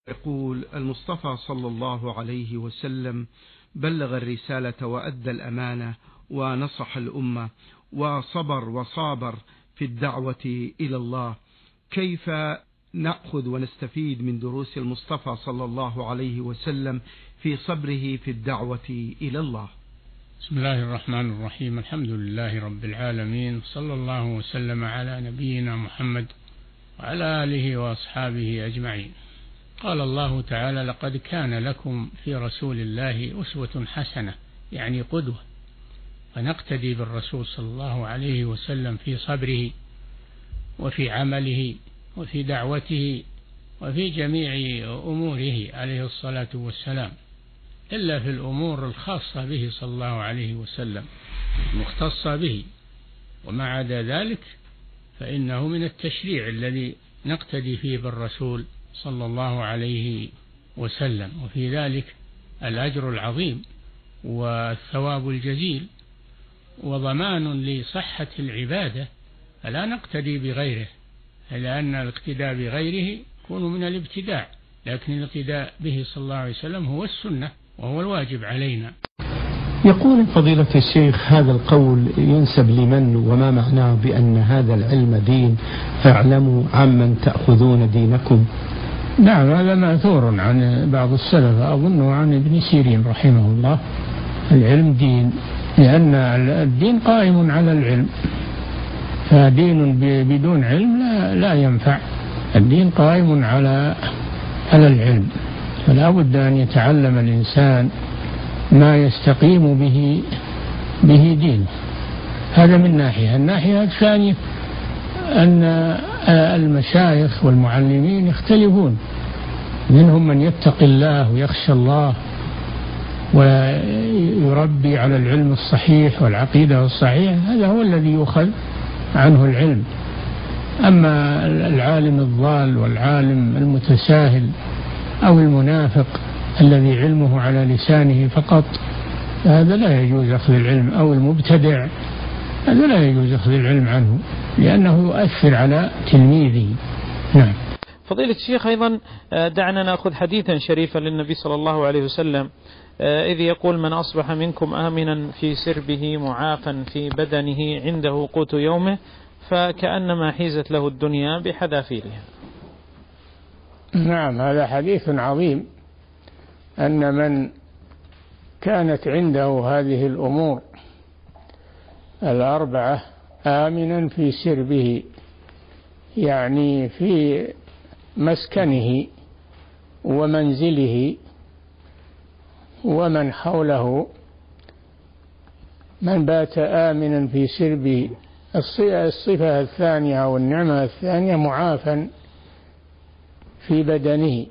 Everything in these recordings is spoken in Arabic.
يقول: المصطفى صلى الله عليه وسلم بلغ الرسالة وأدى الأمانة ونصح الأمة وصبر وصابر في الدعوة إلى الله. كيف نأخذ ونستفيد من دروس المصطفى صلى الله عليه وسلم في صبره في الدعوة إلى الله؟ بسم الله الرحمن الرحيم. الحمد لله رب العالمين، صلى الله وسلم على نبينا محمد وعلى آله وأصحابه أجمعين. قال الله تعالى: لقد كان لكم في رسول الله أسوة حسنة، يعني قدوة، فنقتدي بالرسول صلى الله عليه وسلم في صبره وفي عمله وفي دعوته وفي جميع أموره عليه الصلاة والسلام، إلا في الأمور الخاصة به صلى الله عليه وسلم مختصة به، وما عدا ذلك فإنه من التشريع الذي نقتدي فيه بالرسول صلى الله عليه وسلم، وفي ذلك الأجر العظيم والثواب الجزيل وضمان لصحة العبادة، فلا نقتدي بغيره، لأن الاقتداء بغيره يكون من الابتداع، لكن الاقتداء به صلى الله عليه وسلم هو السنة وهو الواجب علينا. يقول فضيلة الشيخ: هذا القول ينسب لمن وما معناه بأن هذا العلم دين، فاعلموا عمن تأخذون دينكم؟ نعم، هذا مأثور عن بعض السلف، أظنه عن ابن سيرين رحمه الله. العلم دين، لأن الدين قائم على العلم، فدين بدون علم لا ينفع. الدين قائم على العلم، فلا بد أن يتعلم الإنسان ما يستقيم به دينه. هذا من ناحية. الناحية الثانية أن المشايخ والمعلمين يختلفون، منهم من يتقي الله ويخشى الله ويربي على العلم الصحيح والعقيدة الصحيحة، هذا هو الذي يؤخذ عنه العلم. أما العالم الضال والعالم المتساهل أو المنافق الذي علمه على لسانه فقط، هذا لا يجوز أخذ العلم، أو المبتدع، هذا لا يجوز أخذ العلم عنه، لأنه يؤثر على تلميذه. نعم. فضيلة الشيخ، أيضا دعنا نأخذ حديثا شريفا للنبي صلى الله عليه وسلم، إذ يقول: من أصبح منكم آمنا في سربه معافا في بدنه عنده قوت يومه فكأنما حيزت له الدنيا بحذافيرها. نعم، هذا حديث عظيم، أن من كانت عنده هذه الأمور الأربعة آمنا في سربه، يعني في مسكنه ومنزله ومن حوله، من بات آمنا في سربه. الصفة الثانية أو النعمة الثانية معافا في بدنه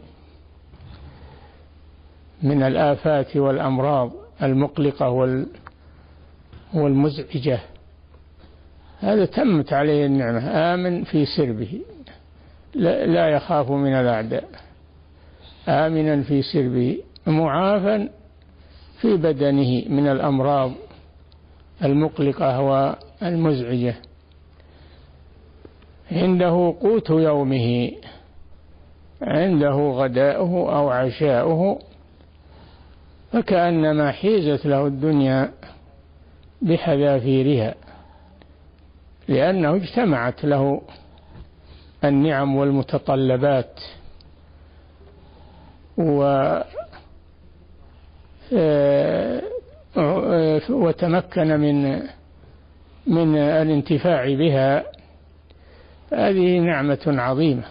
من الآفات والأمراض المقلقة والمزعجة، هذا تمت عليه النعمة، آمن في سربه، لا يخاف من الأعداء، آمنا في سربه معافا في بدنه من الأمراض المقلقة والمزعجة، عنده قوت يومه، عنده غداؤه أو عشاؤه، فكأنما حيزت له الدنيا بحذافيرها، لأنه اجتمعت له النعم والمتطلبات وتمكن من الانتفاع بها. هذه نعمة عظيمة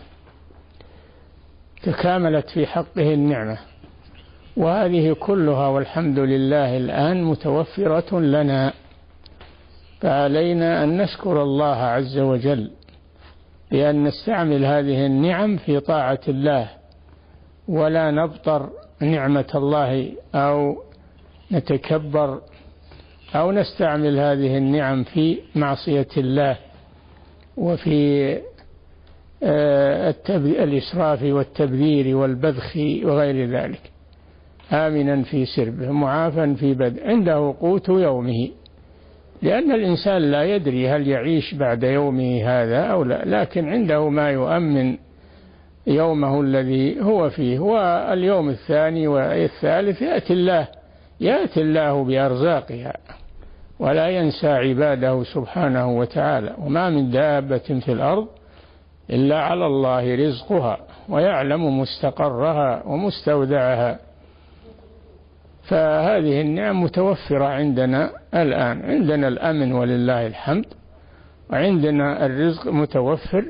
تكاملت في حقه النعمة، وهذه كلها والحمد لله الآن متوفرة لنا، فعلينا أن نشكر الله عز وجل بأن نستعمل هذه النعم في طاعة الله، ولا نبطر نعمة الله أو نتكبر أو نستعمل هذه النعم في معصية الله وفي الإسراف والتبذير والبذخ وغير ذلك. آمنا في سربه معافا في بدء عنده قوت يومه، لأن الإنسان لا يدري هل يعيش بعد يومه هذا أو لا، لكن عنده ما يؤمن يومه الذي هو فيه، واليوم الثاني والثالث يأتي الله بأرزاقها، ولا ينسى عباده سبحانه وتعالى. وما من دابة في الأرض إلا على الله رزقها ويعلم مستقرها ومستودعها. فهذه النعم متوفرة عندنا الآن، عندنا الأمن ولله الحمد، وعندنا الرزق متوفر،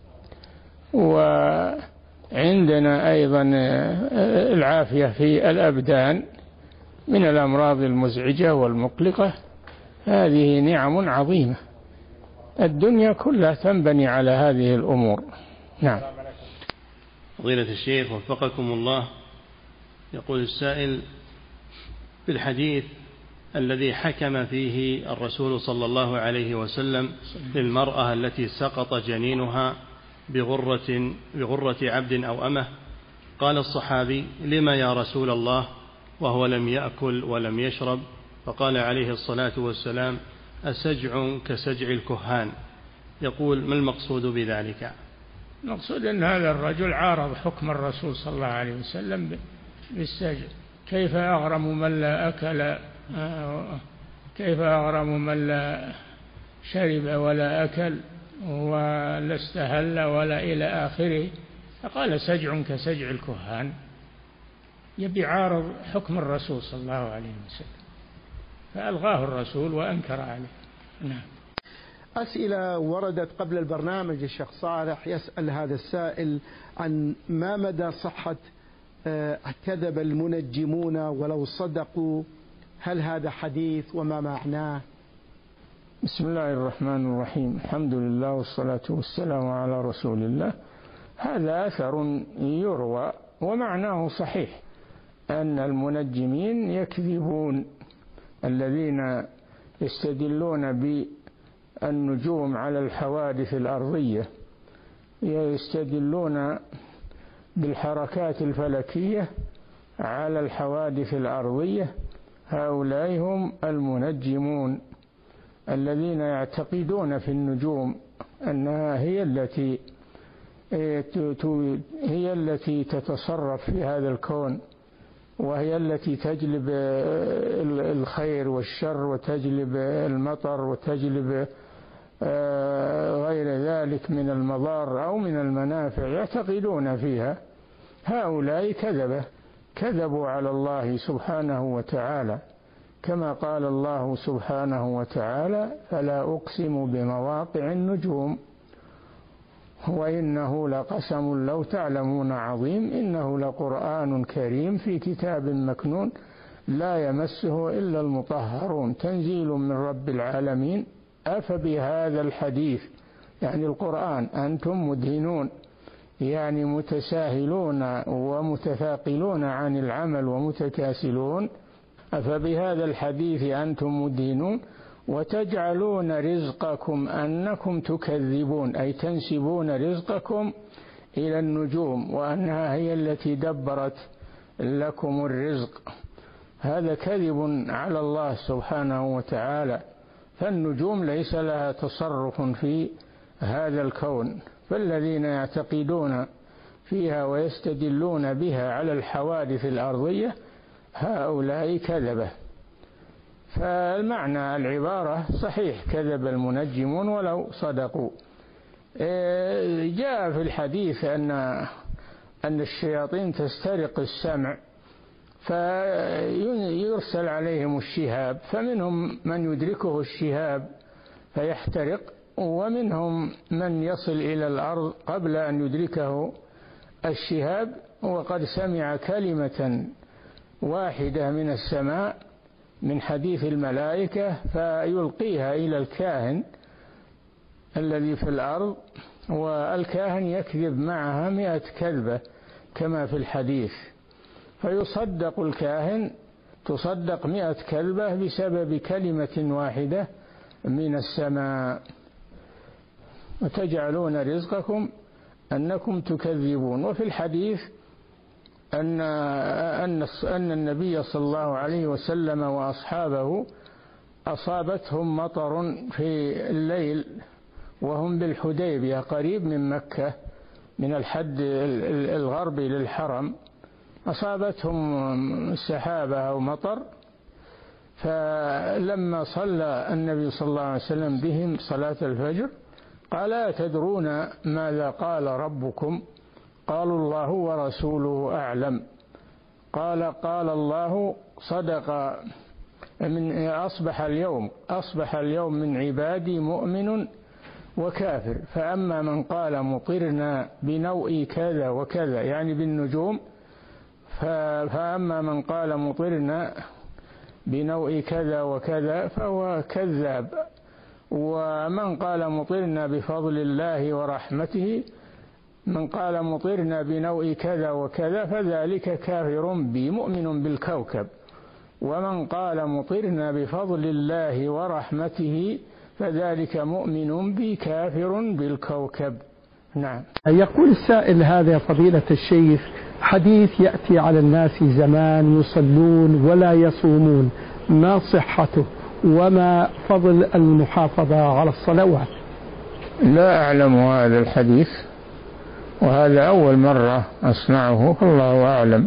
وعندنا أيضا العافية في الأبدان من الأمراض المزعجة والمقلقة. هذه نعم عظيمة، الدنيا كلها تنبني على هذه الأمور. نعم. فضيلة الشيخ وفقكم الله، يقول السائل: في الحديث الذي حكم فيه الرسول صلى الله عليه وسلم للمرأة التي سقط جنينها بغرة عبد أو أمة، قال الصحابي: لما يا رسول الله وهو لم يأكل ولم يشرب؟ فقال عليه الصلاة والسلام: أسجع كسجع الكهان. يقول: ما المقصود بذلك؟ المقصود أن هذا الرجل عارض حكم الرسول صلى الله عليه وسلم بالسجع. كيف أغرم من لا أكل، كيف أغرم من لا شرب ولا أكل ولا استهل ولا إلى آخره؟ فقال: سجع كسجع الكهان، يبي عارض حكم الرسول صلى الله عليه وسلم، فألغاه الرسول وأنكر عليه. نعم. أسئلة وردت قبل البرنامج. الشيخ صالح يسأل هذا السائل عن ما مدى صحة كذب المنجمون ولو صدقوا، هل هذا حديث وما معناه؟ بسم الله الرحمن الرحيم، الحمد لله والصلاة والسلام على رسول الله. هذا أثر يروى ومعناه صحيح، أن المنجمين يكذبون، الذين يستدلون بالنجوم على الحوادث الأرضية، يستدلون بالحركات الفلكية على الحوادث الأرضية. هؤلاء هم المنجمون الذين يعتقدون في النجوم أنها هي التي تتصرف في هذا الكون، وهي التي تجلب الخير والشر، وتجلب المطر، وتجلب غير ذلك من المضار أو من المنافع، يعتقدون فيها. هؤلاء كذبوا على الله سبحانه وتعالى، كما قال الله سبحانه وتعالى: فلا أقسم بمواقع النجوم وإنه لقسم لو تعلمون عظيم إنه لقرآن كريم في كتاب مكنون لا يمسه إلا المطهرون تنزيل من رب العالمين أفبهذا الحديث، يعني القرآن، أنتم مدهنون، يعني متساهلون ومتثاقلون عن العمل ومتكاسلون. أفبهذا الحديث أنتم مدهنون وتجعلون رزقكم أنكم تكذبون، أي تنسبون رزقكم إلى النجوم وأنها هي التي دبرت لكم الرزق. هذا كذب على الله سبحانه وتعالى، فالنجوم ليس لها تصرف في هذا الكون، فالذين يعتقدون فيها ويستدلون بها على الحوادث الأرضية هؤلاء كذبة. فالمعنى العبارة صحيح، كذب المنجمون ولو صدقوا. جاء في الحديث أن الشياطين تسترق السمع فيرسل عليهم الشهاب، فمنهم من يدركه الشهاب فيحترق، ومنهم من يصل إلى الأرض قبل أن يدركه الشهاب وقد سمع كلمة واحدة من السماء من حديث الملائكة فيلقيها إلى الكاهن الذي في الأرض، والكاهن يكذب معها 100 كذبة كما في الحديث، فيصدق الكاهن، تصدق 100 كذبة بسبب كلمة واحدة من السماء. وتجعلون رزقكم أنكم تكذبون. وفي الحديث أن النبي صلى الله عليه وسلم وأصحابه أصابتهم مطر في الليل وهم بالحديبية قريب من مكة، من الحد الغربي للحرم، أصابتهم سحابة أو مطر، فلما صلى النبي صلى الله عليه وسلم بهم صلاة الفجر قال: أتدرون ماذا قال ربكم؟ قالوا: الله ورسوله أعلم. قال الله: صدق، من أصبح اليوم من عبادي مؤمن وكافر، فأما من قال مطرنا بنوء كذا وكذا، يعني بالنجوم، فأما من قال مطرنا بنوء كذا وكذا فهو كذاب، ومن قال مطرنا بفضل الله ورحمته، من قال مطرنا بنوء كذا وكذا فذلك كافر بي مؤمن بالكوكب، ومن قال مطرنا بفضل الله ورحمته فذلك مؤمن بي كافر بالكوكب. نعم. يقول السائل هذا: فضيلة الشيخ، حديث يأتي على الناس زمان يصلون ولا يصومون، ما صحته وما فضل المحافظة على الصلوات؟ لا أعلم هذا الحديث، وهذا أول مرة أسمعه، الله أعلم.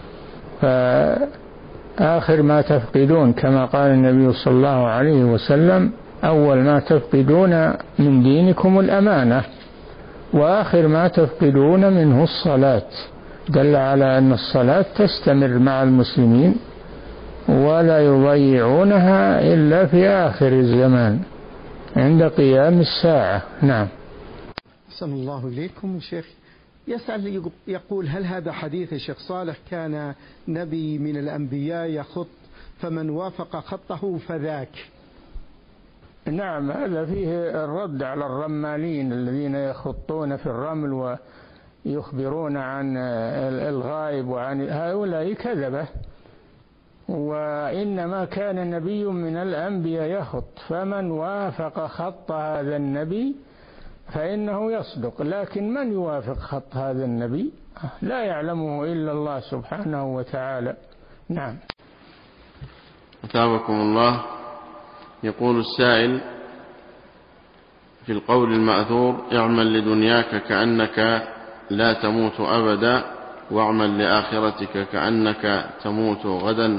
فآخر ما تفقدون كما قال النبي صلى الله عليه وسلم: أول ما تفقدون من دينكم الأمانة، وآخر ما تفقدون منه الصلاة. دل على أن الصلاة تستمر مع المسلمين ولا يضيعونها إلا في آخر الزمان عند قيام الساعة. نعم. أحسن الله إليكم شيخ. يسأل يقول: هل هذا حديث الشيخ صالح كان نبي من الأنبياء يخط فمن وافق خطه فذاك؟ نعم، هذا فيه الرد على الرمالين الذين يخطون في الرمل ويخبرون عن الغائب، وعن هؤلاء كذبة، وإنما كان نبي من الأنبياء يخط، فمن وافق خط هذا النبي فإنه يصدق، لكن من يوافق خط هذا النبي لا يعلمه إلا الله سبحانه وتعالى. نعم. أثابكم الله. يقول السائل: في القول المأثور: اعمل لدنياك كأنك لا تموت أبدا، واعمل لآخرتك كأنك تموت غدا.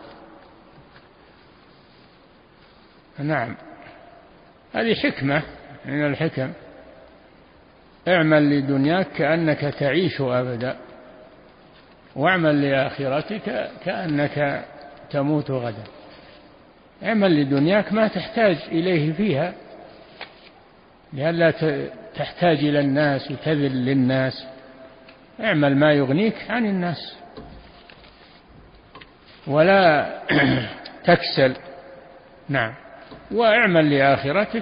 نعم، هذه حكمة من الحكم. اعمل لدنياك كأنك تعيش أبدا، واعمل لآخرتك كأنك تموت غدا. اعمل لدنياك ما تحتاج إليه فيها، لئلا تحتاج إلى الناس وتذل للناس. اعمل ما يغنيك عن الناس ولا تكسل. نعم. واعمل لآخرتك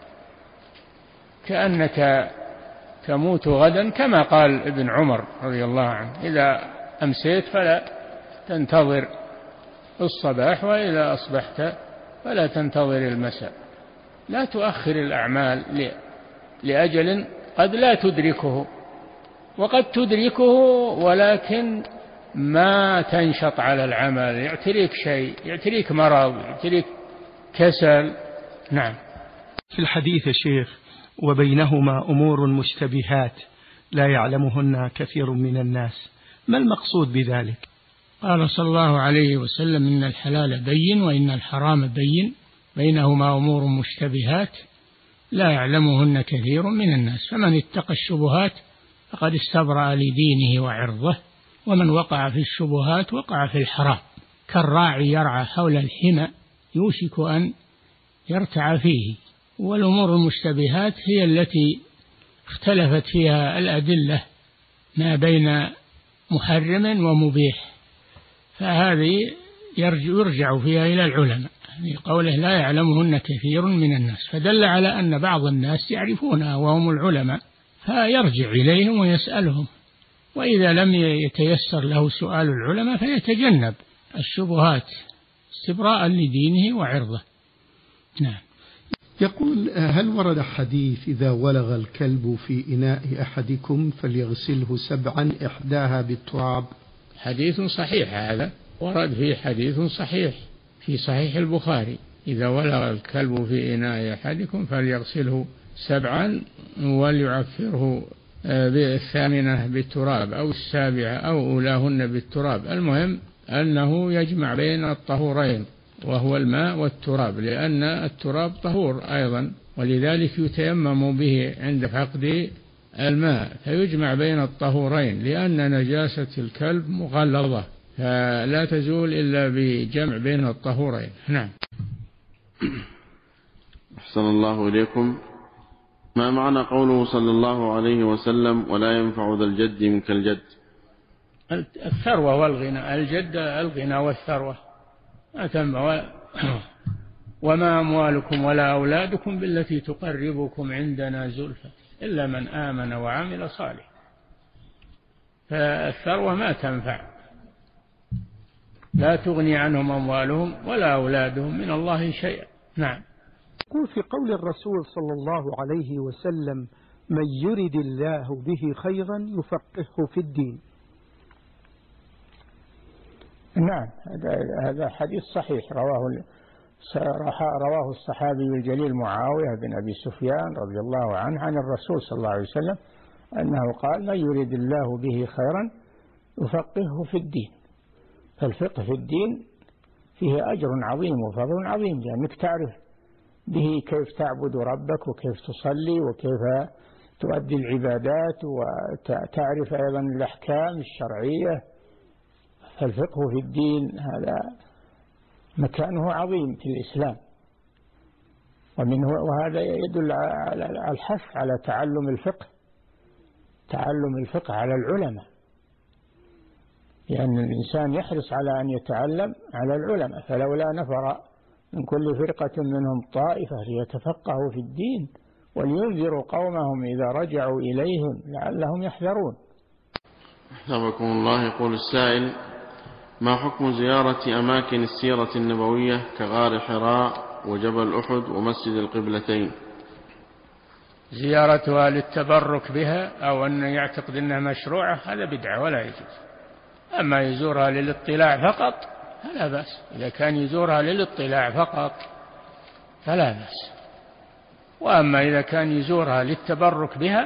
كأنك تموت غدا، كما قال ابن عمر رضي الله عنه: إذا أمسيت فلا تنتظر الصباح، وإذا أصبحت فلا تنتظر المساء. لا تؤخر الأعمال لأجل قد لا تدركه، وقد تدركه ولكن ما تنشط على العمل، يعتريك شيء، يعتريك مرض، يعتريك كسل. نعم. في الحديث يا شيخ: وبينهما أمور مشتبهات لا يعلمهن كثير من الناس، ما المقصود بذلك؟ قال صلى الله عليه وسلم: إن الحلال بين وإن الحرام بين، بينهما أمور مشتبهات لا يعلمهن كثير من الناس، فمن اتقى الشبهات فقد استبرأ لدينه وعرضه، ومن وقع في الشبهات وقع في الحرام، كالراعي يرعى حول الحمى يوشك أن يرتع فيه. والأمور المشتبهات هي التي اختلفت فيها الأدلة ما بين محرم ومبيح، فهذه يرجع فيها إلى العلماء، يعني قوله لا يعلمهن كثير من الناس، فدل على أن بعض الناس يعرفونها وهم العلماء، فيرجع إليهم ويسألهم، وإذا لم يتيسر له سؤال العلماء فيتجنب الشبهات استبراء لدينه وعرضه. نعم. يقول: هل ورد حديث إذا ولغ الكلب في إناء أحدكم فليغسله 7 إحداها بالتراب؟ حديث صحيح، هذا ورد فيه حديث صحيح في صحيح البخاري: إذا ولغ الكلب في إناء أحدكم فليغسله 7 وليعفره بالثامنة بالتراب أو السابعة أو أولاهن بالتراب. المهم أنه يجمع بين الطهورين وهو الماء والتراب، لأن التراب طهور أيضا، ولذلك يتيمم به عند فقد الماء، فيجمع بين الطهورين، لأن نجاسة الكلب مغلظة فلا تزول إلا بجمع بين الطهورين. نعم. أحسن الله إليكم. ما معنى قوله صلى الله عليه وسلم ولا ينفع ذا الجد منك الجد؟ الثروة والغنى، الجد الغنى والثروة ما تنفع. وما أموالكم ولا أولادكم بالتي تقربكم عندنا زلفى إلا من آمن وعمل صالح. فالثروة ما تنفع، لا تغني عنهم أموالهم ولا أولادهم من الله شيئا. نعم. يقول في قول الرسول صلى الله عليه وسلم: من يرد الله به خيرا يفقهه في الدين. نعم، هذا حديث صحيح رواه الصحابي الجليل معاوية بن أبي سفيان رضي الله عنه عن الرسول صلى الله عليه وسلم أنه قال: من يرد الله به خيرا يفقهه في الدين. فالفقه في الدين فيه أجر عظيم وفضل عظيم، لأنك تعرف به كيف تعبد ربك وكيف تصلي وكيف تؤدي العبادات، وتعرف أيضا الأحكام الشرعية. فالفقه في الدين هذا مكانه عظيم في الإسلام، وهذا يدل على الحث على تعلم الفقه على العلماء، لأن الإنسان يحرص على أن يتعلم على العلماء. فلولا نفر من كل فرقة منهم طائفة ليتفقهوا في الدين ولينذروا قومهم إذا رجعوا إليهم لعلهم يحذرون. حفظكم الله. يقول السائل: ما حكم زيارة أماكن السيرة النبوية كغار حراء وجبل أحد ومسجد القبلتين؟ زيارتها للتبرك بها أو أن يعتقد أنها مشروعة هذا بدعة ولا يجوز. أما يزورها للاطلاع فقط فلا بأس، إذا كان يزورها للاطلاع فقط فلا بأس. وأما إذا كان يزورها للتبرك بها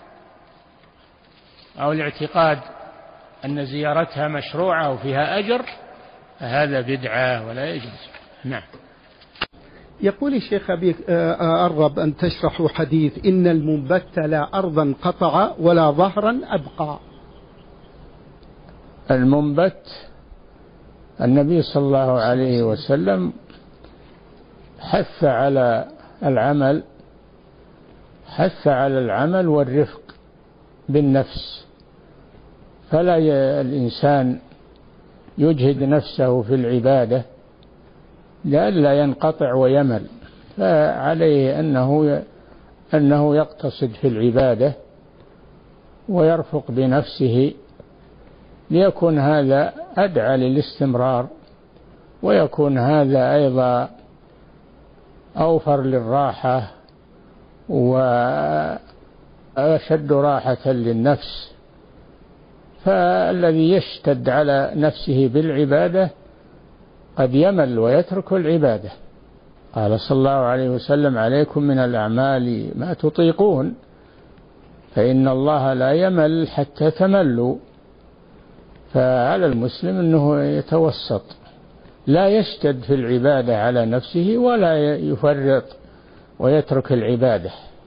أو الاعتقاد أن زيارتها مشروعة وفيها أجر فهذا بدعة ولا يجوز. نعم. يقول الشيخ أبي أرغب أن تشرحوا حديث: إن المنبت لا أرضا قطع ولا ظهرا أبقى. المنبت النبي صلى الله عليه وسلم حث على العمل والرفق بالنفس، فلا الإنسان يجهد نفسه في العبادة لئلا ينقطع ويمل، فعليه أنه يقتصد في العبادة ويرفق بنفسه ليكون هذا أدعى للاستمرار، ويكون هذا أيضا أوفر للراحة وأشد راحة للنفس. فالذي يشتد على نفسه بالعبادة قد يمل ويترك العبادة. قال صلى الله عليه وسلم: عليكم من الأعمال ما تطيقون فإن الله لا يمل حتى تملوا. فعلى المسلم أنه يتوسط، لا يشتد في العبادة على نفسه ولا يفرط ويترك العبادة،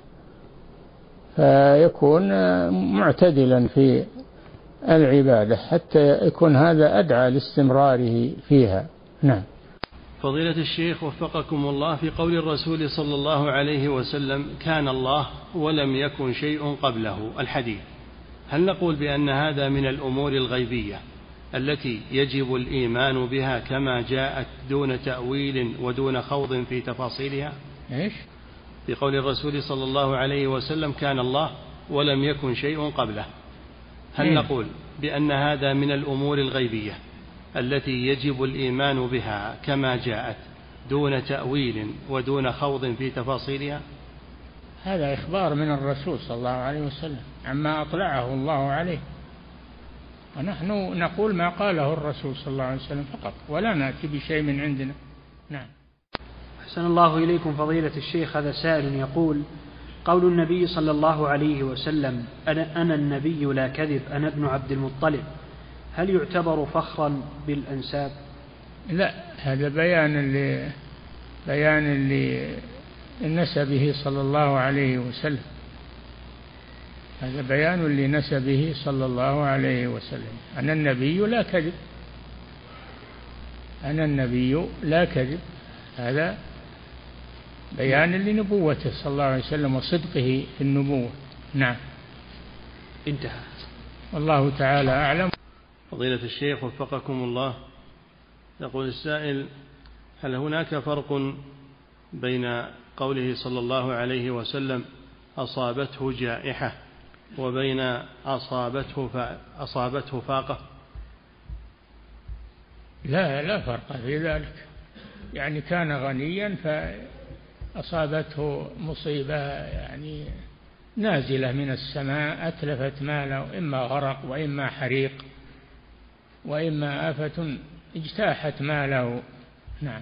فيكون معتدلا في العبادة حتى يكون هذا أدعى لاستمراره فيها. نعم. فضيلة الشيخ وفقكم الله، في قول الرسول صلى الله عليه وسلم: كان الله ولم يكن شيء قبله، الحديث، هل نقول بأن هذا من الأمور الغيبية التي يجب الإيمان بها كما جاءت دون تأويل ودون خوض في تفاصيلها؟ إيش؟ في قول الرسول صلى الله عليه وسلم: كان الله ولم يكن شيء قبله، هل نقول بأن هذا من الأمور الغيبية التي يجب الإيمان بها كما جاءت دون تأويل ودون خوض في تفاصيلها؟ هذا إخبار من الرسول صلى الله عليه وسلم عما أطلعه الله عليه، ونحن نقول ما قاله الرسول صلى الله عليه وسلم فقط، ولا نأتي بشيء من عندنا. نعم. أحسن الله إليكم فضيلة الشيخ. هذا سائل يقول: قول النبي صلى الله عليه وسلم أنا النبي لا كذب أنا ابن عبد المطلب، هل يعتبر فخرا بالأنساب؟ لا، هذا بيان لنسبه صلى الله عليه وسلم، هذا بيان لنسبه صلى الله عليه وسلم. أنا النبي لا كذب، أنا النبي لا كذب، هذا بيان لنبوته صلى الله عليه وسلم وصدقه في النبوة. نعم، انتهى. والله تعالى أعلم. فضيلة الشيخ وفقكم الله، يقول السائل: هل هناك فرق بين قوله صلى الله عليه وسلم أصابته جائحة وبين أصابته فاقة؟ لا فرق في ذلك، يعني كان غنيا فأصابته مصيبة يعني نازلة من السماء أتلفت ماله، إما غرق وإما حريق وإما آفة اجتاحت ماله. نعم.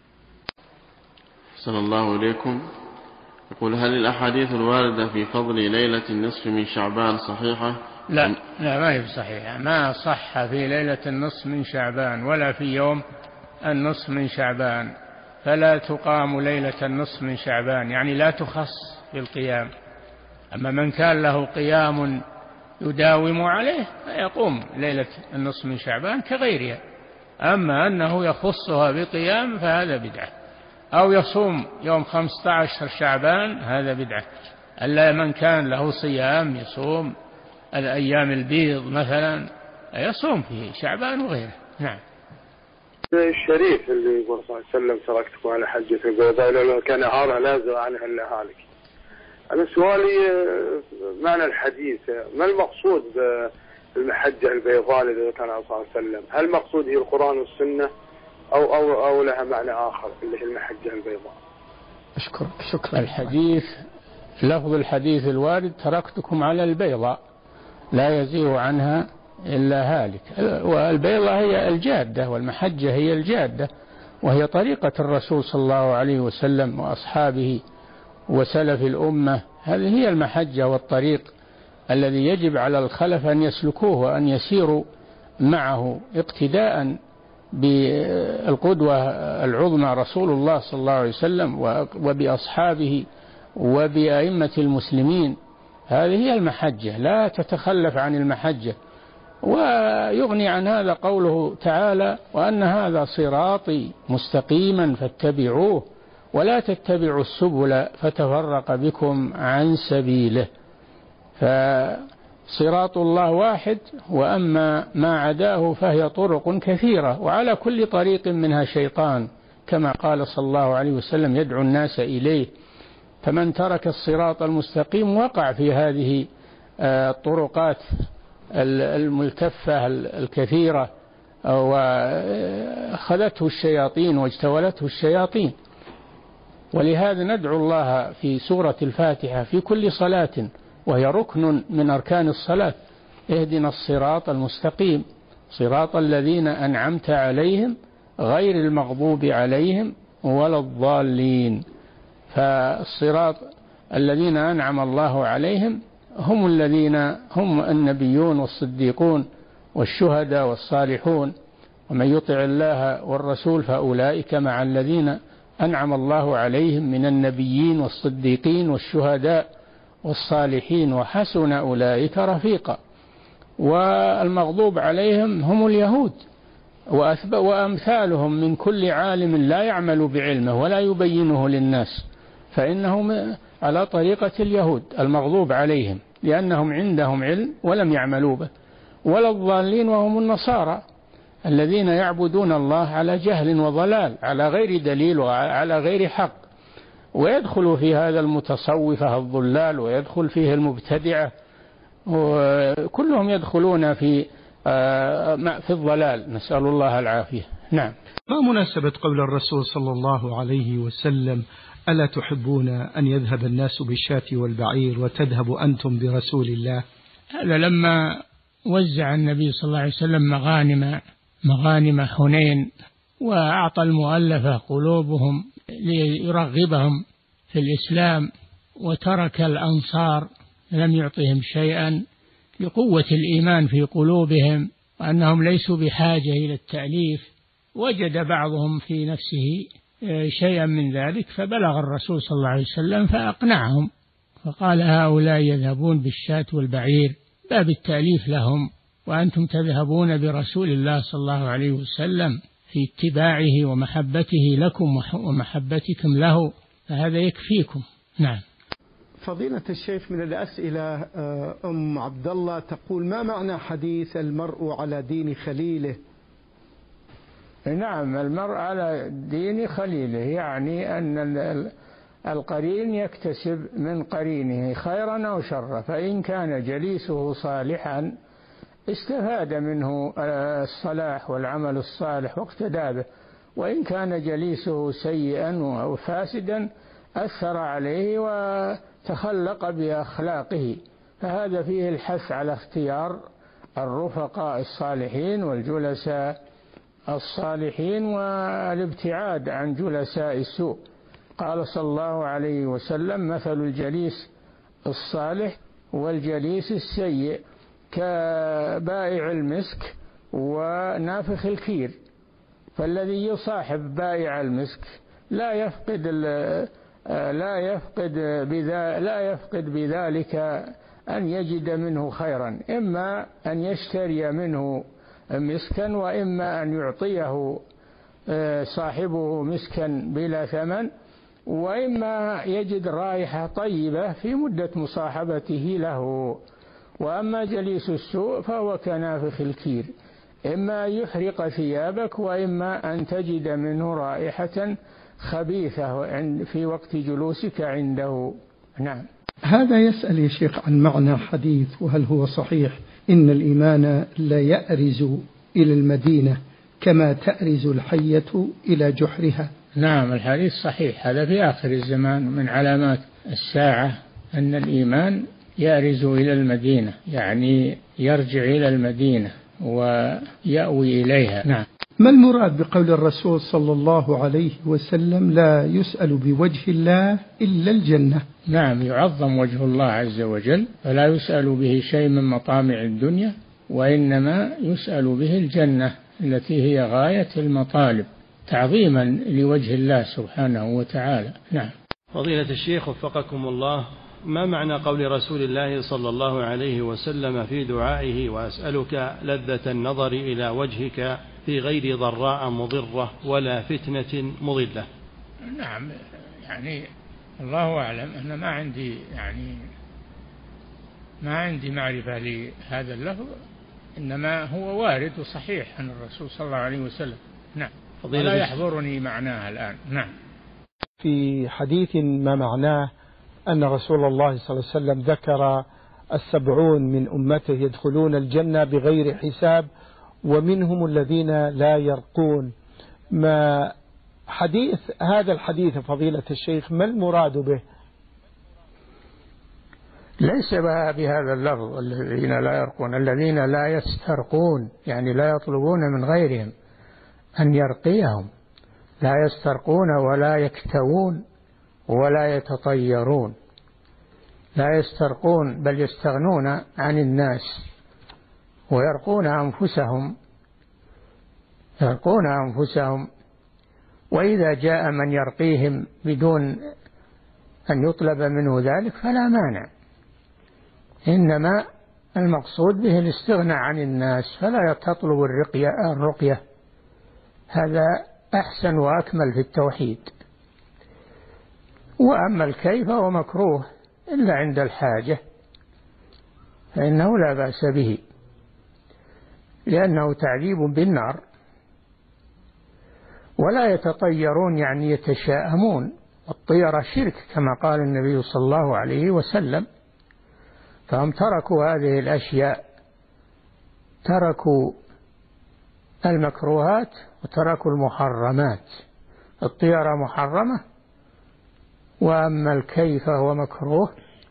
صلى الله عليكم. يقول: هل الأحاديث الواردة في فضل ليلة النصف من شعبان صحيحة؟ لا ما هي صحيحة، ما صح في ليلة النصف من شعبان ولا في يوم النصف من شعبان، فلا تقام ليلة النصف من شعبان، يعني لا تخص بالقيام. أما من كان له قيام يداوم عليه فيقوم ليلة النصف من شعبان كغيرها، أما أنه يخصها بقيام فهذا بدعة، أو يصوم يوم 15 شعبان هذا بدعة. ألا من كان له صيام يصوم الأيام البيض مثلا يصوم فيه شعبان وغيره. نعم. الشريف اللي يقول صلى الله عليه وسلم تركتكم على حجة البيضاء لو كان نهارها لا يزغ عنها إلا هالك. أنا سؤالي معنى الحديث، ما المقصود بالمحجة البيضاء الذي ذكرها صلى الله عليه وسلم؟ هل مقصود هي القرآن والسنة أو لها معنى آخر اللي هي المحجة البيضاء؟ شكرا. الحديث لفظ الحديث الوارد تركتكم على البيضاء لا يزيغ عنها إلا هالك، والبيضاء هي الجادة والمحجة هي الجادة، وهي طريقة الرسول صلى الله عليه وسلم وأصحابه وسلف الأمة، هذه هي المحجة والطريق الذي يجب على الخلف أن يسلكوه وأن يسيروا معه اقتداء بالقدوة العظمى رسول الله صلى الله عليه وسلم وبأصحابه وبأئمة المسلمين. هذه هي المحجة، لا تتخلف عن المحجة. ويغني عن هذا قوله تعالى: وأن هذا صراطي مستقيما فاتبعوه ولا تتبعوا السبل فتفرق بكم عن سبيله. فصراط الله واحد، وأما ما عداه فهي طرق كثيرة، وعلى كل طريق منها شيطان، كما قال صلى الله عليه وسلم: يدعو الناس إليه. فمن ترك الصراط المستقيم وقع في هذه الطرقات الملتفة الكثيرة وأخذته الشياطين واجتولته الشياطين. ولهذا ندعو الله في سورة الفاتحة في كل صلاة، وهي ركن من أركان الصلاة: اهدنا الصراط المستقيم صراط الذين أنعمت عليهم غير المغضوب عليهم ولا الضالين. فالصراط الذين أنعم الله عليهم هم هم النبيون والصديقون والشهداء والصالحون، ومن يطع الله والرسول فأولئك مع الذين أنعم الله عليهم من النبيين والصديقين والشهداء والصالحين وحسن أولئك رفيقا. والمغضوب عليهم هم اليهود وأمثالهم من كل عالم لا يعمل بعلمه ولا يبينه للناس، فإنهم على طريقة اليهود المغضوب عليهم لأنهم عندهم علم ولم يعملوا به. ولا الضالين وهم النصارى الذين يعبدون الله على جهل وضلال، على غير دليل وعلى غير حق. ويدخل في هذا المتصوفة الضلال، ويدخل فيه المبتدعة، وكلهم يدخلون في الضلال، نسأل الله العافية. نعم. ما مناسبة قول الرسول صلى الله عليه وسلم: ألا تحبون أن يذهب الناس بالشاة والبعير وتذهب أنتم برسول الله؟ هذا لما وزع النبي صلى الله عليه وسلم مغانم حنين، وأعطى المؤلفة قلوبهم ليرغبهم في الإسلام، وترك الأنصار لم يعطهم شيئا لقوة الإيمان في قلوبهم وأنهم ليسوا بحاجة إلى التأليف. وجد بعضهم في نفسه شيئا من ذلك فبلغ الرسول صلى الله عليه وسلم فأقنعهم، فقال هؤلاء يذهبون بالشاة والبعير باب التأليف لهم، وأنتم تذهبون برسول الله صلى الله عليه وسلم في اتباعه ومحبته لكم ومحبتكم له، فهذا يكفيكم. نعم. فضيلة الشيخ، من الأسئلة أم عبد الله تقول: ما معنى حديث المرء على دين خليله؟ نعم، المرء على دين خليله يعني أن القرين يكتسب من قرينه خيرا أو شرا، فإن كان جليسه صالحا استفاد منه الصلاح والعمل الصالح واقتدى به، وإن كان جليسه سيئا أو فاسدا أثر عليه وتخلق بأخلاقه، فهذا فيه الحث على اختيار الرفقاء الصالحين والجلساء الصالحين والابتعاد عن جلساء السوء. قال صلى الله عليه وسلم: مثل الجليس الصالح والجليس السيء كبائع المسك ونافخ الكير. فالذي يصاحب بائع المسك لا يفقد بذلك أن يجد منه خيرا، إما أن يشتري منه مسكا، وإما أن يعطيه صاحبه مسكا بلا ثمن، وإما يجد رائحة طيبة في مدة مصاحبته له. وأما جليس السوء فهو كنافخ الكير، إما أن يحرق ثيابك، وإما أن تجد منه رائحة خبيثة في وقت جلوسك عنده. نعم. هذا يسأل يا شيخ عن معنى حديث، وهل هو صحيح: إن الإيمان لا يأرز إلى المدينة كما تأرز الحية إلى جحرها. نعم، الحديث صحيح. هذا في آخر الزمان من علامات الساعة أن الإيمان يأرز إلى المدينة، يعني يرجع إلى المدينة ويأوي إليها. نعم. ما المراد بقول الرسول صلى الله عليه وسلم: لا يسأل بوجه الله إلا الجنة؟ نعم، يعظم وجه الله عز وجل، فلا يسأل به شيء من مطامع الدنيا، وإنما يسأل به الجنة التي هي غاية المطالب، تعظيما لوجه الله سبحانه وتعالى. نعم. فضيلة الشيخ وفقكم الله، ما معنى قول رسول الله صلى الله عليه وسلم في دعائه: وأسألك لذة النظر إلى وجهك في غير ضراء مضرة ولا فتنة مضلة؟ نعم، يعني الله أعلم، أنا ما عندي معرفة لهذا اللفظ، إنما هو وارد وصحيح عن الرسول صلى الله عليه وسلم. نعم، ولا يحضرني معناها الآن. نعم. في حديث ما معناه أن رسول الله صلى الله عليه وسلم ذكر 70 من أمته يدخلون الجنة بغير حساب ومنهم الذين لا يرقون. ما حديث هذا الحديث فضيلة الشيخ ما المراد به؟ ليس بهذا اللفظ الذين لا يرقون، الذين لا يسترقون، يعني لا يطلبون من غيرهم أن يرقيهم، لا يسترقون ولا يكتوون ولا يتطيرون، لا يسترقون بل يستغنون عن الناس ويرقون أنفسهم، وإذا جاء من يرقيهم بدون أن يطلب منه ذلك فلا مانع، إنما المقصود به الاستغناء عن الناس، فلا تطلب الرقية، هذا أحسن وأكمل في التوحيد. وأما الكيف فهو مكروه إلا عند الحاجة، فإنه لا بأس به، لأنه تعذيب بالنار. ولا يتطيرون يعني يتشاءمون، الطيرة شرك كما قال النبي صلى الله عليه وسلم، فهم تركوا هذه الأشياء، تركوا المكروهات وتركوا المحرمات. الطيرة محرمة، وأما الكيف هو مكروه،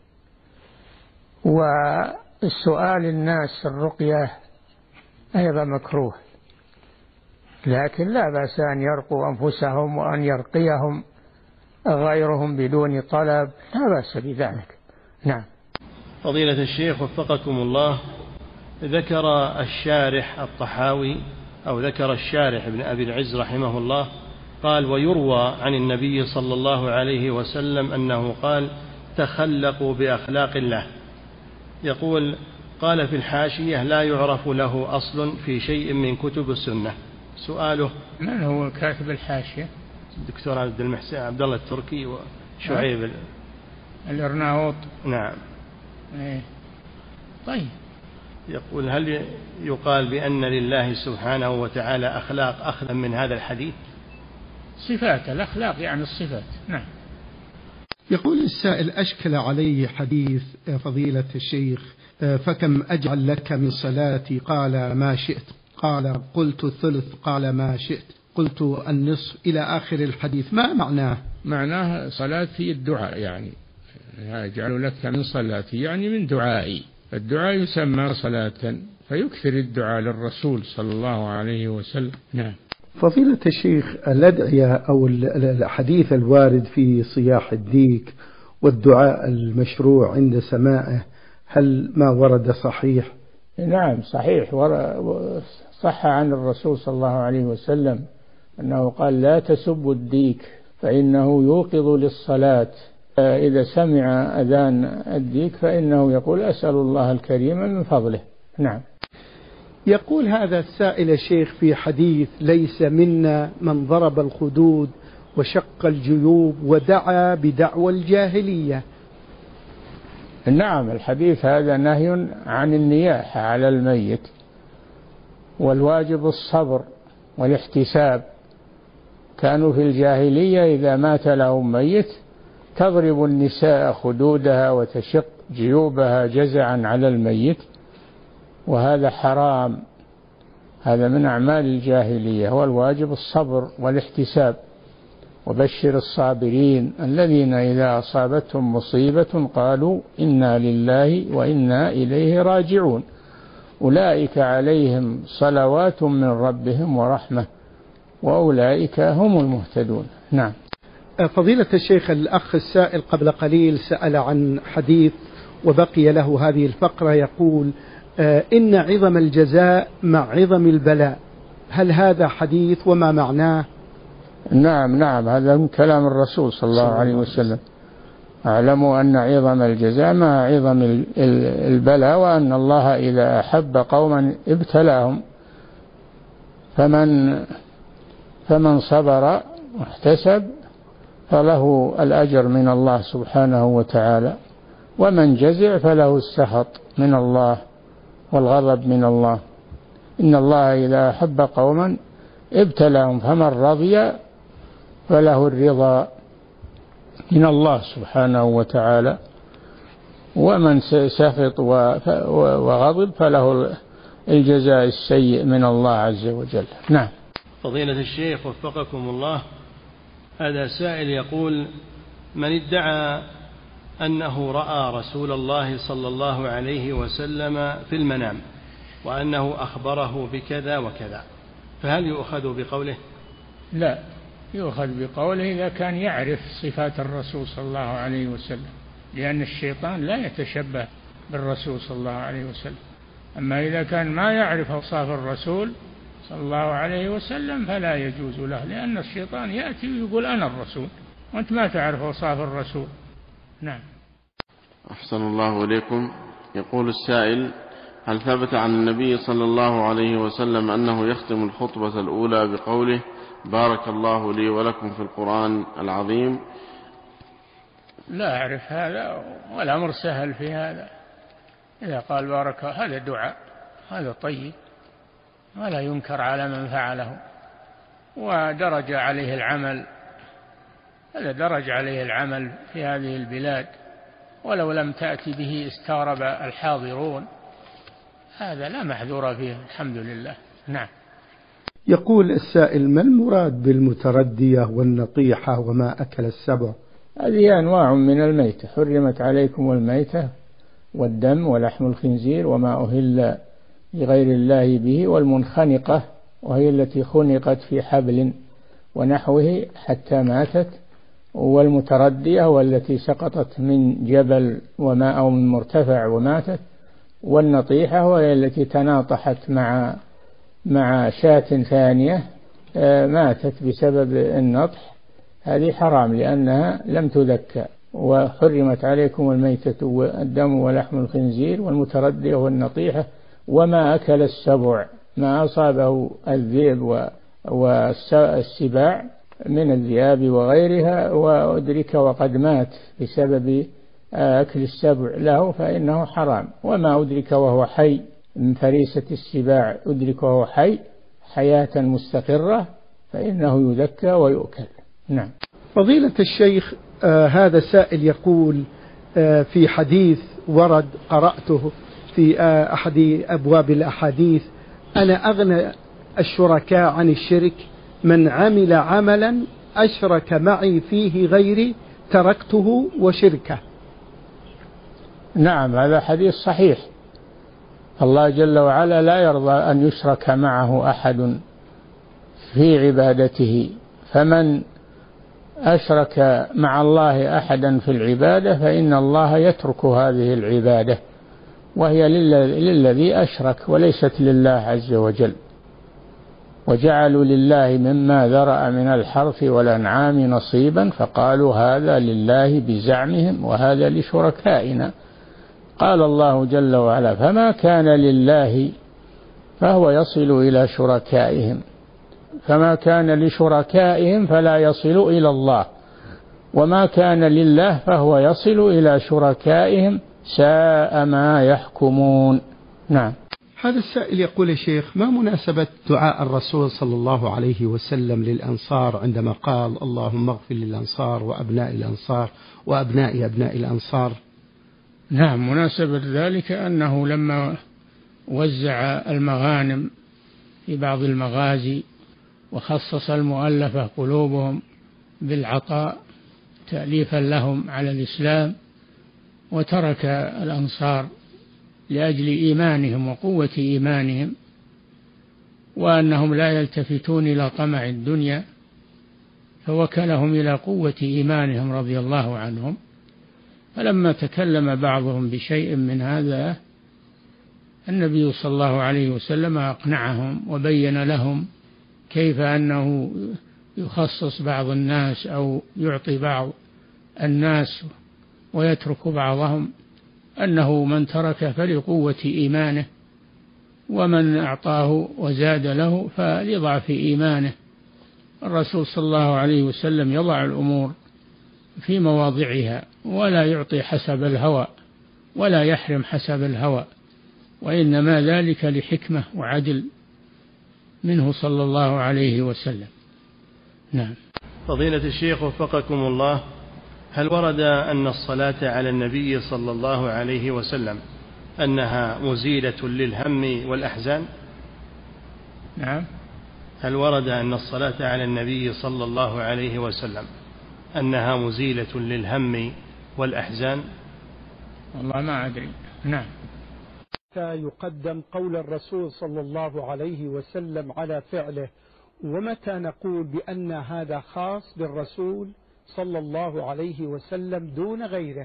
والسؤال الناس الرقية أيضا مكروه، لكن لا بأس أن يرقوا أنفسهم وأن يرقيهم غيرهم بدون طلب، لا بأس بذلك. نعم. فضيلة الشيخ وفقكم الله، ذكر الشارح الطحاوي أو ذكر الشارح ابن أبي العز رحمه الله قال: ويروى عن النبي صلى الله عليه وسلم أنه قال: تخلقوا بأخلاق الله. يقول: قال في الحاشية: لا يعرف له أصل في شيء من كتب السنة. سؤاله: من هو كاتب الحاشية؟ الدكتور عبد المحسن عبد الله التركي وشعيب الأرناؤوط. نعم. إيه. طيب. يقول: هل يقال بأن لله سبحانه وتعالى أخلاق أخذا من هذا الحديث؟ صفات الأخلاق يعني الصفات. نعم. يقول السائل: أشكل علي حديث فضيلة الشيخ: فكم أجعل لك من صلاتي؟ قال: ما شئت. قال: قلت الثلث. قال: ما شئت. قلت النصف، إلى آخر الحديث. ما معناه؟ معناه صلاة في الدعاء، يعني أجعل لك من صلاتي يعني من دعائي. الدعاء يسمى صلاة، فيكثر الدعاء للرسول صلى الله عليه وسلم. نعم. فضيلة الشيخ، الأدعية أو الحديث الوارد في صياح الديك والدعاء المشروع عند سماعه، هل ما ورد صحيح؟ نعم صحيح، صح عن الرسول صلى الله عليه وسلم أنه قال: لا تسبوا الديك فإنه يوقظ للصلاة. إذا سمع أذان الديك فإنه يقول: أسأل الله الكريم من فضله. نعم. يقول هذا السائل الشيخ في حديث: ليس منا من ضرب الخدود وشق الجيوب ودعا بدعوى الجاهلية. نعم، الحديث هذا نهي عن النياحة على الميت، والواجب الصبر والاحتساب. كانوا في الجاهلية إذا مات لهم ميت تضرب النساء خدودها وتشق جيوبها جزعا على الميت، وهذا حرام، هذا من أعمال الجاهلية. هو الواجب الصبر والاحتساب. وبشر الصابرين الذين إذا أصابتهم مصيبة قالوا: إنا لله وإنا إليه راجعون، أولئك عليهم صلوات من ربهم ورحمة وأولئك هم المهتدون. نعم. فضيلة الشيخ، الأخ السائل قبل قليل سأل عن حديث وبقي له هذه الفقرة، يقول: إن عظم الجزاء مع عظم البلاء، هل هذا حديث وما معناه؟ نعم هذا من كلام الرسول صلى الله عليه وسلم: اعلموا أن عظم الجزاء مع عظم البلاء، وأن الله إذا أحب قوما ابتلاهم، فمن صبر واحتسب فله الأجر من الله سبحانه وتعالى، ومن جزع فله السخط من الله والغضب من الله. إن الله إذا أحب قوما ابتلاهم، فمن رضي فله الرضا من الله سبحانه وتعالى، ومن سخط وغضب فله الجزاء السيء من الله عز وجل. نعم. فضيلة الشيخ وفقكم الله، هذا سائل يقول: من ادعى أنه رأى رسول الله صلى الله عليه وسلم في المنام وأنه أخبره بكذا وكذا، فهل يؤخذ بقوله؟ لا، يؤخذ بقوله إذا كان يعرف صفات الرسول صلى الله عليه وسلم، لأن الشيطان لا يتشبه بالرسول صلى الله عليه وسلم. أما إذا كان ما يعرف أوصاف الرسول صلى الله عليه وسلم فلا يجوز له، لأن الشيطان يأتي ويقول: أنا الرسول، وأنت ما تعرف أوصاف الرسول. نعم. أحسن الله إليكم. يقول السائل: هل ثبت عن النبي صلى الله عليه وسلم أنه يختم الخطبة الأولى بقوله: بارك الله لي ولكم في القرآن العظيم؟ لا أعرف هذا، والأمر سهل في هذا. إذا قال بارك، هذا دعاء، هذا طيب، ولا ينكر على من فعله، ودرج عليه العمل، هذا درج عليه العمل في هذه البلاد، ولو لم تأتي به استغرب الحاضرون، هذا لا محذور فيه، الحمد لله. نعم. يقول السائل: ما المراد بالمتردية والنطيحة وما أكل السبع؟ هذه أنواع من الميتة، حرمت عليكم الميتة والدم ولحم الخنزير وما أهل لغير الله به، والمنخنقة وهي التي خنقت في حبل ونحوه حتى ماتت، والمتردية والتي سقطت من جبل وما أو من مرتفع وماتت، والنطيحة وهي التي تناطحت مع شاة ثانية ماتت بسبب النطح، هذه حرام لأنها لم تذكى. وحرمت عليكم الميتة والدم ولحم الخنزير والمتردية والنطيحة وما أكل السبع، ما أصابه الذئب والسباع من الذئاب وغيرها وأدرك وقد مات بسبب أكل السبع له فإنه حرام. وما أدرك وهو حي من فريسة السباع أدرك وهو حي حياة مستقرة فإنه يذكى ويؤكل. نعم. فضيلة الشيخ، هذا سائل يقول في حديث ورد قرأته في أحد أبواب الأحاديث: أنا أغنى الشركاء عن الشرك، من عمل عملا أشرك معي فيه غيري تركته وشركه. نعم، هذا حديث صحيح. الله جل وعلا لا يرضى أن يشرك معه أحد في عبادته، فمن أشرك مع الله أحدا في العبادة فإن الله يترك هذه العبادة، وهي للذي أشرك وليست لله عز وجل. وجعلوا لله مما ذرأ من الحرث والأنعام نصيبا فقالوا هذا لله بزعمهم وهذا لشركائنا. قال الله جل وعلا: فما كان لله فهو يصل إلى شركائهم، فما كان لشركائهم فلا يصل إلى الله، وما كان لله فهو يصل إلى شركائهم، ساء ما يحكمون. نعم. هذا السائل يقول: يا شيخ، ما مناسبة دعاء الرسول صلى الله عليه وسلم للأنصار عندما قال: اللهم اغفر للأنصار وأبناء الأنصار وأبناء أبناء الأنصار؟ نعم، مناسبة ذلك أنه لما وزع المغانم في بعض المغازي وخصص المؤلفة قلوبهم بالعطاء تأليفا لهم على الإسلام، وترك الأنصار لأجل إيمانهم وقوة إيمانهم، وأنهم لا يلتفتون إلى طمع الدنيا، فوكلهم إلى قوة إيمانهم رضي الله عنهم. فلما تكلم بعضهم بشيء من هذا النبي صلى الله عليه وسلم أقنعهم وبين لهم كيف أنه يخصص بعض الناس أو يعطي بعض الناس ويترك بعضهم، أنه من ترك فلقوة إيمانه، ومن أعطاه وزاد له فلضعف إيمانه. الرسول صلى الله عليه وسلم يضع الأمور في مواضعها، ولا يعطي حسب الهوى ولا يحرم حسب الهوى، وإنما ذلك لحكمة وعدل منه صلى الله عليه وسلم. نعم. فضيلة الشيخ وفقكم الله، هل ورد أن الصلاة على النبي صلى الله عليه وسلم أنها مزيلة للهم والأحزان؟ نعم. هل ورد أن الصلاة على النبي صلى الله عليه وسلم أنها مزيلة للهم والأحزان؟ والله ما أدري. نعم. يقدم قول الرسول صلى الله عليه وسلم على فعله، ومتى نقول بأن هذا خاص بالرسول صلى الله عليه وسلم دون غيره؟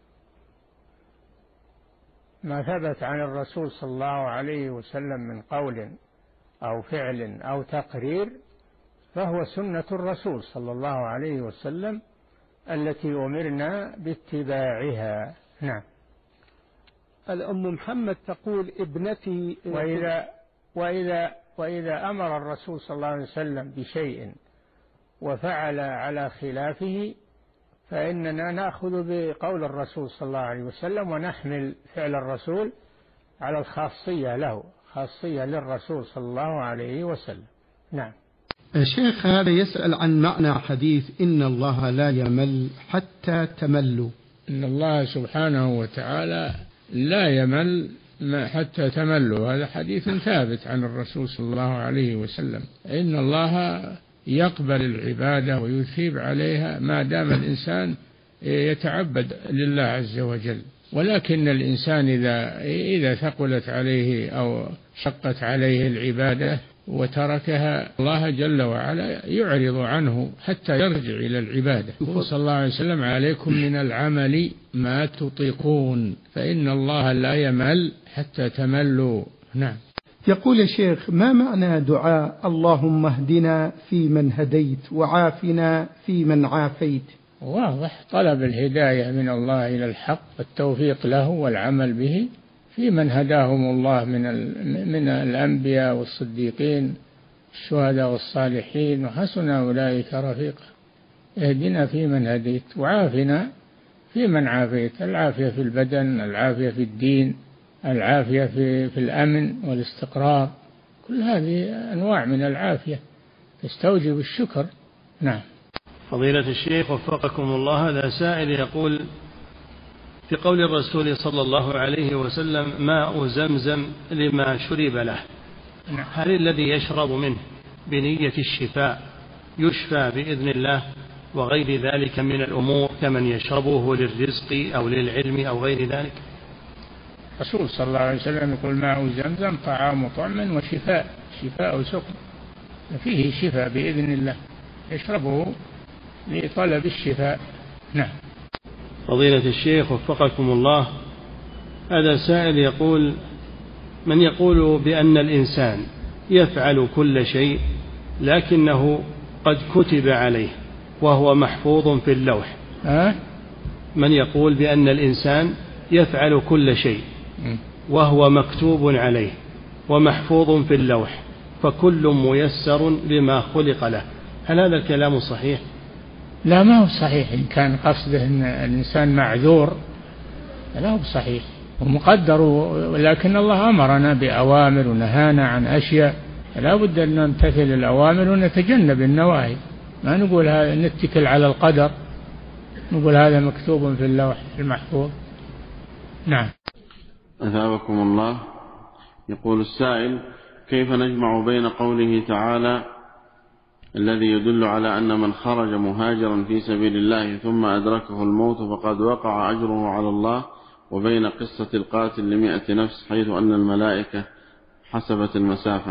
ما ثبت عن الرسول صلى الله عليه وسلم من قول أو فعل أو تقرير فهو سنة الرسول صلى الله عليه وسلم التي أمرنا باتباعها. نعم. الأم محمد تقول: ابنتي وإذا أمر الرسول صلى الله عليه وسلم بشيء وفعل على خلافه فإننا نأخذ بقول الرسول صلى الله عليه وسلم ونحمل فعل الرسول على الخاصية له، خاصية للرسول صلى الله عليه وسلم. نعم. شيخ، هذا يسأل عن معنى حديث إن الله لا يمل حتى تملوا. إن الله سبحانه وتعالى لا يمل حتى تملوا، هذا حديث ثابت عن الرسول صلى الله عليه وسلم. إن الله يقبل العبادة ويثيب عليها ما دام الإنسان يتعبد لله عز وجل، ولكن الإنسان إذا ثقلت عليه أو شقت عليه العبادة وتركها الله جل وعلا يعرض عنه حتى يرجع إلى العبادة. صلى الله عليه وسلم: عليكم من العمل ما تطيقون فإن الله لا يمل حتى تملوا. نعم. يقول الشيخ: ما معنى دعاء اللهم اهدنا فيمن هديت وعافنا فيمن عافيت؟ واضح، طلب الهداية من الله إلى الحق والتوفيق له والعمل به في من هداهم الله من الأنبياء والصديقين الشهداء والصالحين وحسن أولئك رفيقا. اهدنا فيمن هديت وعافنا فيمن عافيت. العافية في البدن، العافية في الدين، العافية في الأمن والاستقرار، كل هذه أنواع من العافية تستوجب الشكر. نعم. فضيلة الشيخ وفقكم الله، هذا سائل يقول: في قول الرسول صلى الله عليه وسلم: ماء زمزم لما شرب له، هل الذي يشرب منه بنية الشفاء يشفى بإذن الله وغير ذلك من الأمور كمن يشربه للرزق أو للعلم أو غير ذلك؟ الرسول صلى الله عليه وسلم يقول: ماء زمزم طعام طعم وشفاء، شفاء سقم، فيه شفاء بإذن الله، يشربه لطلب الشفاء. نعم. فضيلة الشيخ وفقكم الله، هذا سائل يقول: من يقول بأن الإنسان يفعل كل شيء لكنه قد كتب عليه وهو محفوظ في اللوح. من يقول بأن الإنسان يفعل كل شيء وهو مكتوب عليه ومحفوظ في اللوح فكل ميسر لما خلق له، هل هذا الكلام صحيح؟ لا، ما هو صحيح. إن كان قصده أن الإنسان معذور لا هو صحيح ومقدر، ولكن الله أمرنا بأوامر ونهانا عن أشياء، لا بد أن نمتثل الأوامر ونتجنب النواهي. ما نقول هذا نتكل على القدر، نقول هذا مكتوب في اللوح المحفوظ. نعم. أثابكم الله. يقول السائل: كيف نجمع بين قوله تعالى الذي يدل على أن من خرج مهاجرا في سبيل الله ثم أدركه الموت فقد وقع أجره على الله، وبين قصة القاتل ل100 نفس حيث أن الملائكة حسبت المسافة؟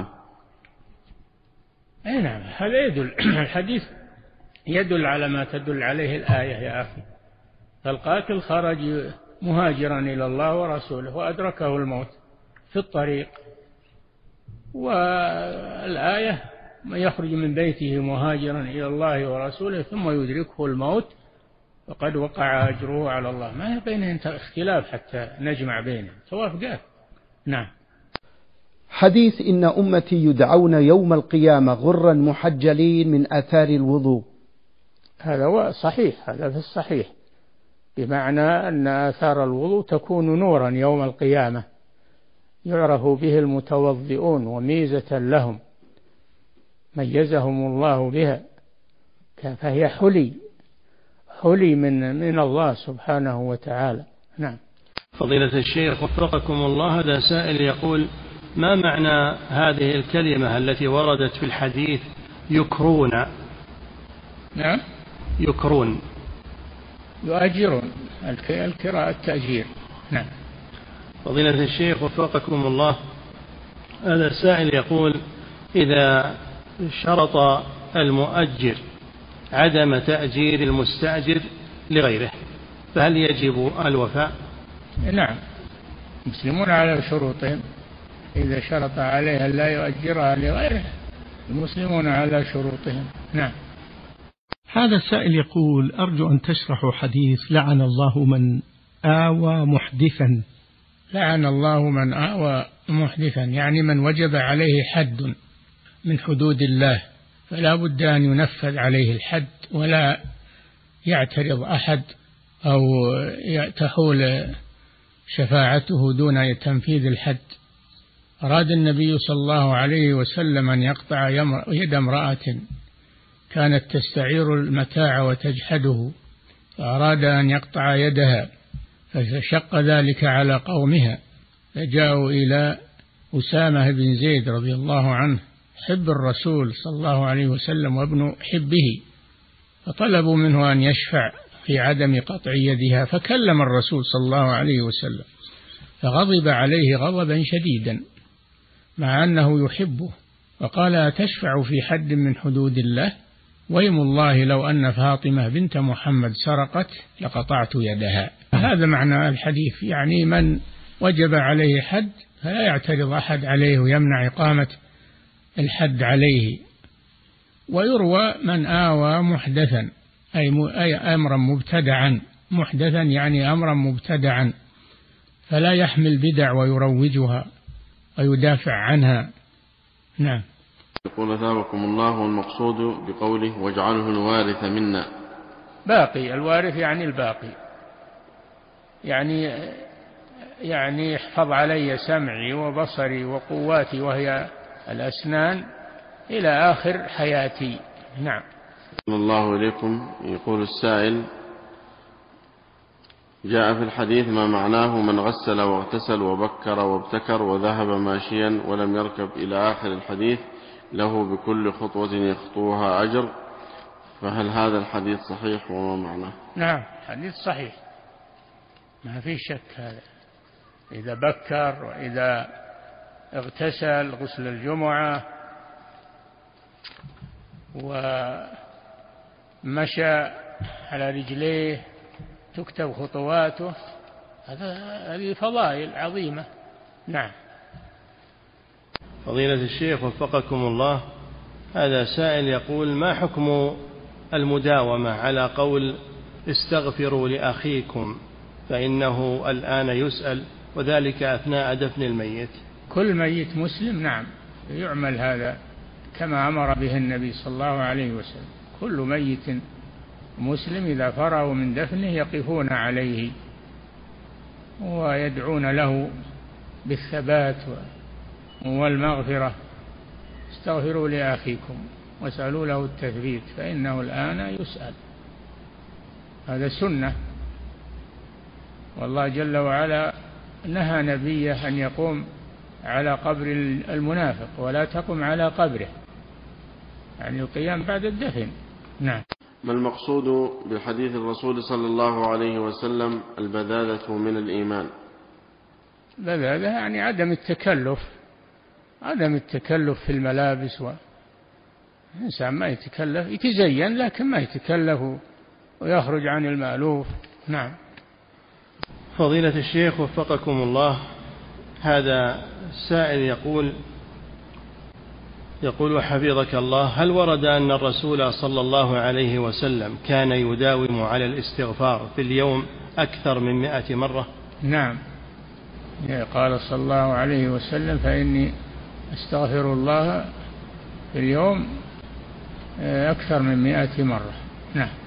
أي نعم، هذا يدل الحديث يدل على ما تدل عليه الآية يا أخي. فالقاتل خرج مهاجرا إلى الله ورسوله وأدركه الموت في الطريق، والآية من يخرج من بيته مهاجرا إلى الله ورسوله ثم يدركه الموت فقد وقع أجره على الله. ما بينهم اختلاف حتى نجمع بينهم، توافقات. نعم. حديث إن أمتي يدعون يوم القيامة غرا محجلين من آثار الوضوء، هذا هو صحيح، هذا في الصحيح، بمعنى أن آثار الوضوء تكون نورا يوم القيامة يعرف به المتوضئون وميزة لهم ميزهم الله بها، فهي حلي من الله سبحانه وتعالى. نعم. فضيلة الشيخ وفقكم الله، هذا سائل يقول: ما معنى هذه الكلمة التي وردت في الحديث يكرون؟ نعم. يكرون، يؤجرون، الكراء التأجير. نعم. فضيلة الشيخ وفقكم الله، هذا سائل يقول: إذا شرط المؤجر عدم تأجير المستأجر لغيره فهل يجب الوفاء؟ نعم، المسلمون على شروطهم، إذا شرط عليها لا يؤجرها لغيره المسلمون على شروطهم. نعم. هذا السائل يقول: أرجو أن تشرحوا حديث لعن الله من آوى محدثا. لعن الله من آوى محدثا يعني من وجب عليه حد من حدود الله، فلا بد أن ينفذ عليه الحد ولا يعترض أحد أو تحول شفاعته دون تنفيذ الحد. أراد النبي صلى الله عليه وسلم أن يقطع يد امرأة كانت تستعير المتاع وتجحده، فأراد أن يقطع يدها فشق ذلك على قومها، فجاءوا إلى أسامة بن زيد رضي الله عنه حب الرسول صلى الله عليه وسلم وابن حبه، فطلبوا منه أن يشفع في عدم قطع يدها، فكلم الرسول صلى الله عليه وسلم فغضب عليه غضبا شديدا مع أنه يحبه، وقال: أتشفع في حد من حدود الله؟ ويم الله لو أن فاطمة بنت محمد سرقت لقطعت يدها. هذا معنى الحديث، يعني من وجب عليه حد فلا يعترض أحد عليه ويمنع إقامة الحد عليه. ويروى من آوى محدثا أي أمرا مبتدعا، محدثا يعني أمرا مبتدعا، فلا يحمل بدع ويروجها ويدافع عنها. نعم. يقول: أثابكم الله، والمقصود بقوله واجعله الوارث منا. باقي، الوارث يعني الباقي، يعني احفظ علي سمعي وبصري وقواتي وهي الأسنان إلى آخر حياتي. نعم. الله إليكم. يقول السائل: جاء في الحديث ما معناه من غسل واغتسل وبكر وابتكر وذهب ماشيا ولم يركب إلى آخر الحديث له بكل خطوة يخطوها أجر، فهل هذا الحديث صحيح وما معناه؟ نعم، حديث صحيح ما في شك. هذا إذا بكر وإذا اغتسل غسل الجمعة ومشى على رجليه تكتب خطواته، هذه فضائل عظيمة. نعم. فضيلة الشيخ وفقكم الله، هذا سائل يقول: ما حكم المداومة على قول استغفروا لأخيكم فإنه الآن يسأل، وذلك أثناء دفن الميت؟ كل ميت مسلم نعم يعمل هذا كما أمر به النبي صلى الله عليه وسلم. كل ميت مسلم إذا فرغوا من دفنه يقفون عليه ويدعون له بالثبات والمغفرة. استغفروا لأخيكم واسألوا له التثبيت فإنه الآن يسأل. هذا سنة، والله جل وعلا نهى نبيه أن يقوم على قبر المنافق ولا تقم على قبره، يعني القيام بعد الدفن. نعم. ما المقصود بحديث الرسول صلى الله عليه وسلم البذاذة من الإيمان؟ البذاذة يعني عدم التكلف في الملابس، الإنسان ما يتكلف، يتزين لكن ما يتكلف ويخرج عن المألوف. نعم. فضيلة الشيخ وفقكم الله، هذا السائل يقول وحفظك الله: هل ورد أن الرسول صلى الله عليه وسلم كان يداوم على الاستغفار في اليوم أكثر من 100 مرة؟ نعم، قال صلى الله عليه وسلم: فإني أستغفر الله في اليوم أكثر من 100 مرة. نعم.